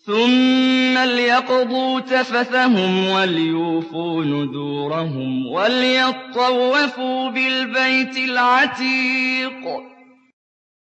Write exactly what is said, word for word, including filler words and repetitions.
ثُمَّ لْيَقْضُوا تَفَثَهُمْ وَلْيُوفُوا نُذُورَهُمْ وَلْيَطَّوَّفُوا بِالْبَيْتِ الْعَتِيقِ